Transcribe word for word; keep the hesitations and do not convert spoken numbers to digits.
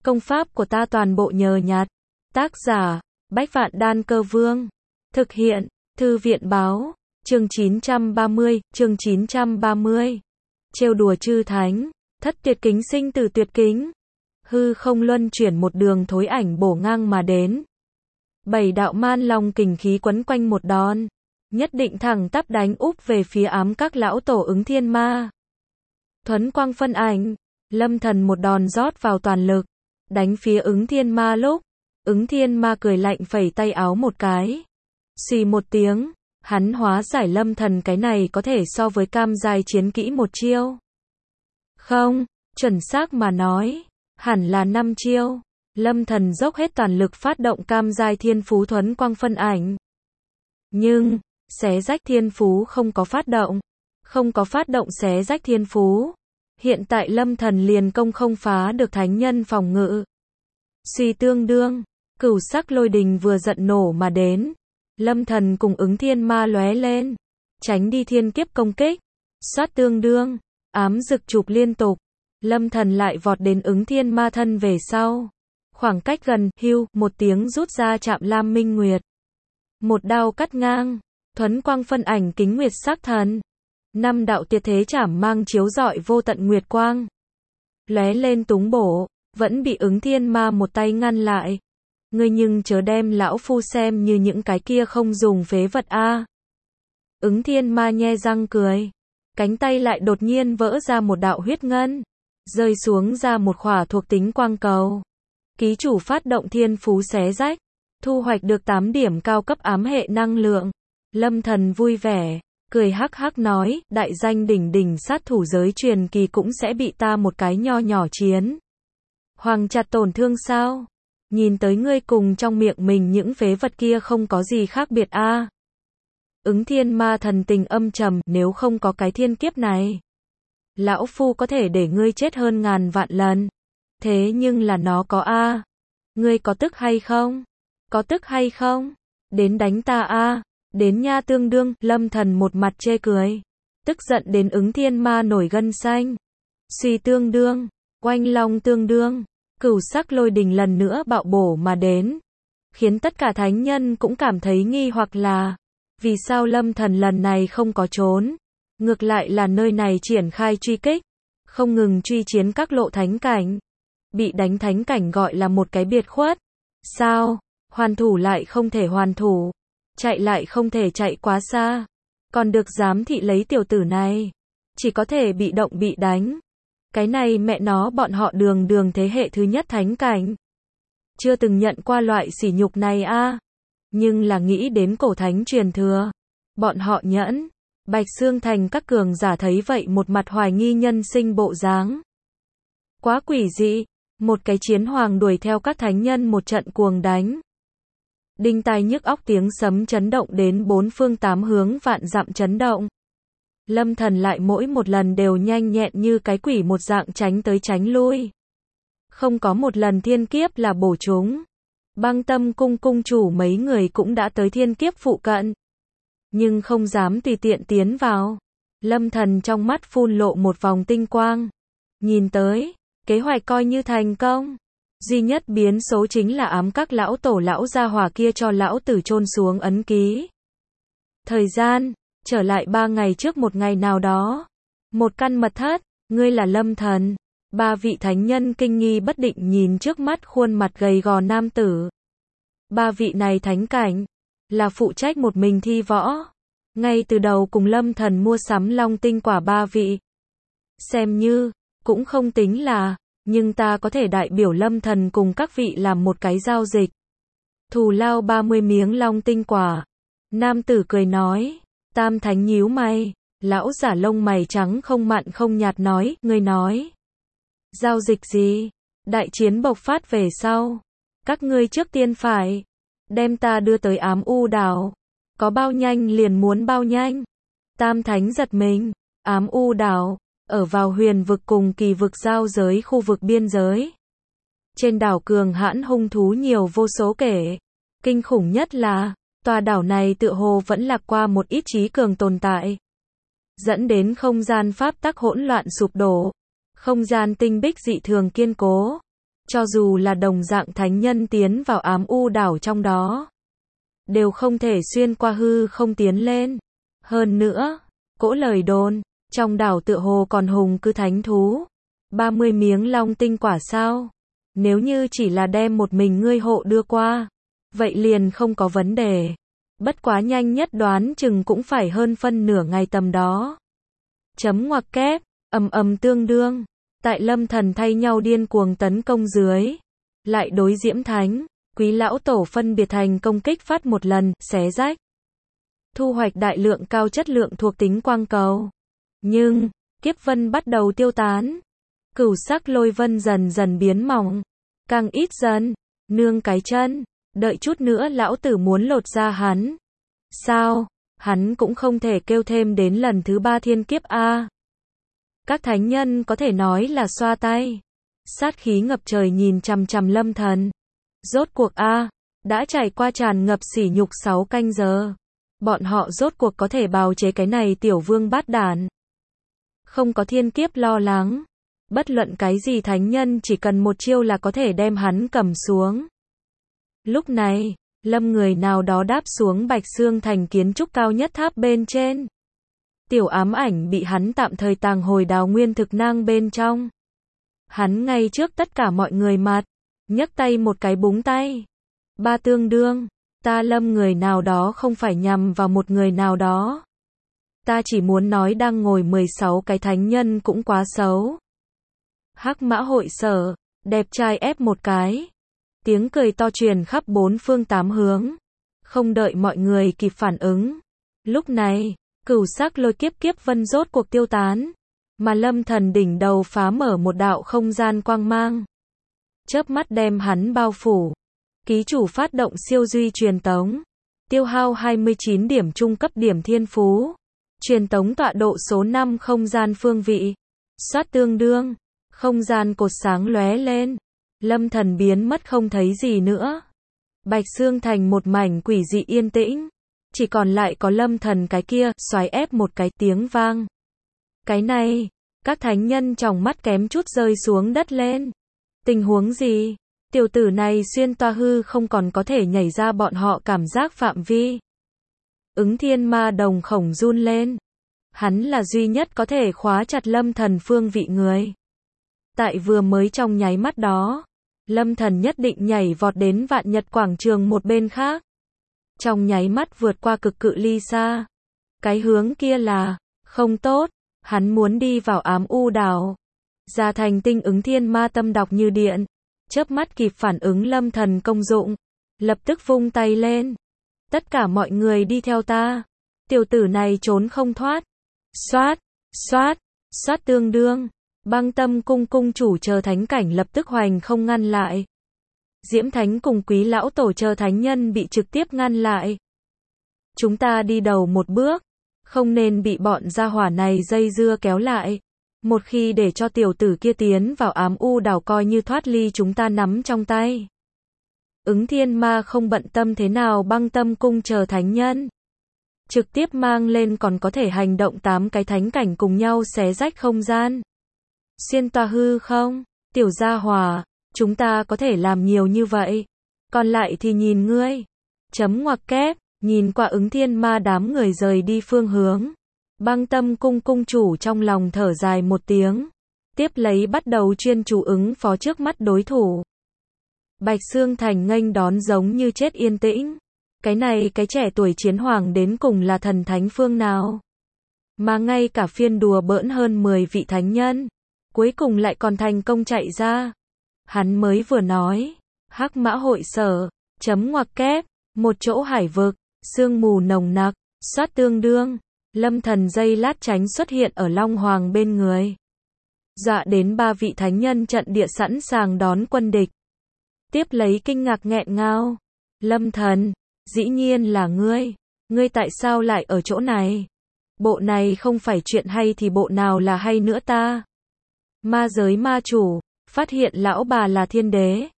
Công pháp của ta toàn bộ nhờ nhặt. Tác giả, Bách Vạn Đan Cơ Vương. Thực hiện, Thư viện báo. Chương chín trăm ba mươi, chương chín trăm ba mươi. Trêu đùa chư thánh, thất tuyệt kính sinh từ tuyệt kính. Hư không luân chuyển một đường thối ảnh bổ ngang mà đến. Bảy đạo man long kình khí quấn quanh một đòn. Nhất định thẳng tắp đánh úp về phía ám các lão tổ ứng thiên ma. Thuấn quang phân ảnh, lâm thần một đòn rót vào toàn lực. Đánh phía ứng thiên ma lúc. Ứng thiên ma cười lạnh phẩy tay áo một cái. Xì một tiếng, hắn hóa giải lâm thần, cái này có thể so với cam giai chiến kỹ một chiêu. Không, chuẩn xác mà nói, hẳn là năm chiêu. Lâm thần dốc hết toàn lực phát động cam giai thiên phú thuấn quang phân ảnh. Nhưng, xé rách thiên phú không có phát động. Không có phát động xé rách thiên phú. Hiện tại lâm thần liền công không phá được thánh nhân phòng ngự. Suy tương đương, cửu sắc lôi đình vừa giận nổ mà đến. Lâm thần cùng ứng thiên ma lóe lên. Tránh đi thiên kiếp công kích. Xoát tương đương, ám rực chụp liên tục. Lâm thần lại vọt đến ứng thiên ma thân về sau. Khoảng cách gần, hưu, một tiếng rút ra chạm lam minh nguyệt. Một đao cắt ngang, thuấn quang phân ảnh kính nguyệt sắc thần. Năm đạo tuyệt thế chảm mang chiếu rọi vô tận nguyệt quang. Lóe lên túng bổ, vẫn bị ứng thiên ma một tay ngăn lại. Ngươi nhưng chớ đem lão phu xem như những cái kia không dùng phế vật a. Ứng thiên ma nhe răng cười. Cánh tay lại đột nhiên vỡ ra một đạo huyết ngân. Rơi xuống ra một khỏa thuộc tính quang cầu. Ký chủ phát động thiên phú xé rách. Thu hoạch được tám điểm cao cấp ám hệ năng lượng. Lâm thần vui vẻ. Cười hắc hắc nói, đại danh đỉnh đỉnh sát thủ giới truyền kỳ cũng sẽ bị ta một cái nho nhỏ chiến. Hoàng chặt tổn thương sao? Nhìn tới ngươi cùng trong miệng mình những phế vật kia không có gì khác biệt a. À. Ứng thiên ma thần tình âm trầm, nếu không có cái thiên kiếp này. Lão phu có thể để ngươi chết hơn ngàn vạn lần. Thế nhưng là nó có a. À. Ngươi có tức hay không? Có tức hay không? Đến đánh ta a. À. Đến nha tương đương, lâm thần một mặt chê cười. Tức giận đến ứng thiên ma nổi gân xanh. Suy tương đương, oanh long tương đương, cửu sắc lôi đình lần nữa bạo bổ mà đến. Khiến tất cả thánh nhân cũng cảm thấy nghi hoặc là, vì sao lâm thần lần này không có trốn. Ngược lại là nơi này triển khai truy kích, không ngừng truy chiến các lộ thánh cảnh. Bị đánh thánh cảnh gọi là một cái biệt khuất. Sao, hoàn thủ lại không thể hoàn thủ. Chạy lại không thể chạy quá xa. Còn được giám thị lấy tiểu tử này. Chỉ có thể bị động bị đánh. Cái này mẹ nó bọn họ đường đường thế hệ thứ nhất thánh cảnh. Chưa từng nhận qua loại sỉ nhục này a. À. Nhưng là nghĩ đến cổ thánh truyền thừa. Bọn họ nhẫn. Bạch Xương Thành các cường giả thấy vậy một mặt hoài nghi nhân sinh bộ dáng. Quá quỷ dị. Một cái chiến hoàng đuổi theo các thánh nhân một trận cuồng đánh. Đinh tai nhức óc tiếng sấm chấn động đến bốn phương tám hướng vạn dặm chấn động. Lâm thần lại mỗi một lần đều nhanh nhẹn như cái quỷ một dạng tránh tới tránh lui. Không có một lần thiên kiếp là bổ chúng. Băng Tâm cung cung chủ mấy người cũng đã tới thiên kiếp phụ cận. Nhưng không dám tùy tiện tiến vào. Lâm thần trong mắt phun lộ một vòng tinh quang. Nhìn tới, kế hoạch coi như thành công. Duy nhất biến số chính là ám các lão tổ lão gia hỏa kia cho lão tử chôn xuống ấn ký. Thời gian, trở lại ba ngày trước một ngày nào đó. Một căn mật thất, ngươi là Lâm thần. Ba vị thánh nhân kinh nghi bất định nhìn trước mắt khuôn mặt gầy gò nam tử. Ba vị này thánh cảnh, là phụ trách một mình thi võ. Ngay từ đầu cùng Lâm thần mua sắm long tinh quả ba vị. Xem như, cũng không tính là, nhưng ta có thể đại biểu Lâm thần cùng các vị làm một cái giao dịch. Thù lao ba mươi miếng long tinh quả. Nam tử cười nói. Tam thánh nhíu mày. Lão giả lông mày trắng không mặn không nhạt nói. Ngươi nói. Giao dịch gì? Đại chiến bộc phát về sau. Các ngươi trước tiên phải. Đem ta đưa tới ám u đảo. Có bao nhanh liền muốn bao nhanh. Tam thánh giật mình. Ám u đảo. Ở vào huyền vực cùng kỳ vực giao giới khu vực biên giới. Trên đảo cường hãn hung thú nhiều vô số kể. Kinh khủng nhất là, tòa đảo này tựa hồ vẫn lạc qua một ít trí cường tồn tại. Dẫn đến không gian pháp tắc hỗn loạn sụp đổ. Không gian tinh bích dị thường kiên cố. Cho dù là đồng dạng thánh nhân tiến vào ám u đảo trong đó, đều không thể xuyên qua hư không tiến lên. Hơn nữa, cỗ lời đồn, trong đảo tựa hồ còn hùng cư thánh thú. ba mươi miếng long tinh quả sao? Nếu như chỉ là đem một mình ngươi hộ đưa qua, vậy liền không có vấn đề. Bất quá nhanh nhất đoán chừng cũng phải hơn phân nửa ngày tầm đó. Chấm ngoặc kép, ầm ầm tương đương. Tại Lâm Thần thay nhau điên cuồng tấn công dưới, lại đối Diễm Thánh, Quý Lão Tổ phân biệt thành công kích phát một lần, xé rách. Thu hoạch đại lượng cao chất lượng thuộc tính quang cầu. Nhưng, kiếp vân bắt đầu tiêu tán. Cửu sắc lôi vân dần dần biến mỏng, càng ít dần. Nương cái chân, đợi chút nữa lão tử muốn lột ra hắn. Sao? Hắn cũng không thể kêu thêm đến lần thứ ba thiên kiếp a. Các thánh nhân có thể nói là xoa tay. Sát khí ngập trời nhìn chằm chằm Lâm Thần. Rốt cuộc a, đã trải qua tràn ngập sỉ nhục sáu canh giờ. Bọn họ rốt cuộc có thể bào chế cái này tiểu vương bát đản. Không có thiên kiếp lo lắng. Bất luận cái gì thánh nhân chỉ cần một chiêu là có thể đem hắn cầm xuống. Lúc này, Lâm người nào đó đáp xuống Bạch Xương Thành kiến trúc cao nhất tháp bên trên. Tiểu ám ảnh bị hắn tạm thời tàng hồi đào nguyên thực nang bên trong. Hắn ngay trước tất cả mọi người mặt, nhấc tay một cái búng tay. Ba tương đương, ta Lâm người nào đó không phải nhằm vào một người nào đó. Ta chỉ muốn nói đang ngồi mười sáu cái thánh nhân cũng quá xấu. Hắc Mã hội sở, đẹp trai ép một cái. Tiếng cười to truyền khắp bốn phương tám hướng. Không đợi mọi người kịp phản ứng. Lúc này, cửu sắc lôi kiếp kiếp vân rốt cuộc tiêu tán. Mà Lâm Thần đỉnh đầu phá mở một đạo không gian quang mang. Chớp mắt đem hắn bao phủ. Ký chủ phát động siêu duy truyền tống. Tiêu hao hai mươi chín điểm trung cấp điểm thiên phú. Truyền tống tọa độ số năm không gian phương vị. Soát tương đương. Không gian cột sáng lóe lên. Lâm Thần biến mất không thấy gì nữa. Bạch Xương Thành một mảnh quỷ dị yên tĩnh. Chỉ còn lại có Lâm Thần cái kia, xoáy ép một cái tiếng vang. Cái này, các thánh nhân trong mắt kém chút rơi xuống đất lên. Tình huống gì? Tiểu tử này xuyên toa hư không còn có thể nhảy ra bọn họ cảm giác phạm vi. Ứng Thiên Ma đồng khổng run lên. Hắn là duy nhất có thể khóa chặt Lâm Thần phương vị người. Tại vừa mới trong nháy mắt đó, Lâm Thần nhất định nhảy vọt đến Vạn Nhật quảng trường một bên khác. Trong nháy mắt vượt qua cực cự ly xa. Cái hướng kia là không tốt, hắn muốn đi vào ám u đảo. Gia Thành Tinh Ứng Thiên Ma tâm đọc như điện, chớp mắt kịp phản ứng Lâm Thần công dụng, lập tức vung tay lên. Tất cả mọi người đi theo ta. Tiểu tử này trốn không thoát. Xoát, xoát, xoát tương đương. Băng Tâm cung cung chủ chờ thánh cảnh lập tức hoành không ngăn lại. Diễm Thánh cùng Quý Lão Tổ chờ thánh nhân bị trực tiếp ngăn lại. Chúng ta đi đầu một bước, không nên bị bọn gia hỏa này dây dưa kéo lại. Một khi để cho tiểu tử kia tiến vào ám u đảo coi như thoát ly chúng ta nắm trong tay. Ứng Thiên Ma không bận tâm thế nào Băng Tâm cung chờ thánh nhân. Trực tiếp mang lên còn có thể hành động tám cái thánh cảnh cùng nhau xé rách không gian. Xuyên toa hư không? Tiểu gia hỏa, chúng ta có thể làm nhiều như vậy. Còn lại thì nhìn ngươi. Chấm ngoặc kép, nhìn qua Ứng Thiên Ma đám người rời đi phương hướng. Băng Tâm cung cung chủ trong lòng thở dài một tiếng. Tiếp lấy bắt đầu chuyên chú ứng phó trước mắt đối thủ. Bạch Xương Thành nghênh đón giống như chết yên tĩnh. Cái này cái trẻ tuổi chiến hoàng đến cùng là thần thánh phương nào? Mà ngay cả phiên đùa bỡn hơn mười vị thánh nhân. Cuối cùng lại còn thành công chạy ra. Hắn mới vừa nói. Hắc Mã hội sở. Chấm ngoặc kép. Một chỗ hải vực. Sương mù nồng nặc. Soát tương đương. Lâm Thần dây lát tránh xuất hiện ở Long Hoàng bên người. Dọa đến ba vị thánh nhân trận địa sẵn sàng đón quân địch. Tiếp lấy kinh ngạc nghẹn ngào. Lâm Thần. Dĩ nhiên là ngươi. Ngươi tại sao lại ở chỗ này? Bộ này không phải chuyện hay thì bộ nào là hay nữa ta? Ma giới ma chủ, phát hiện lão bà là thiên đế.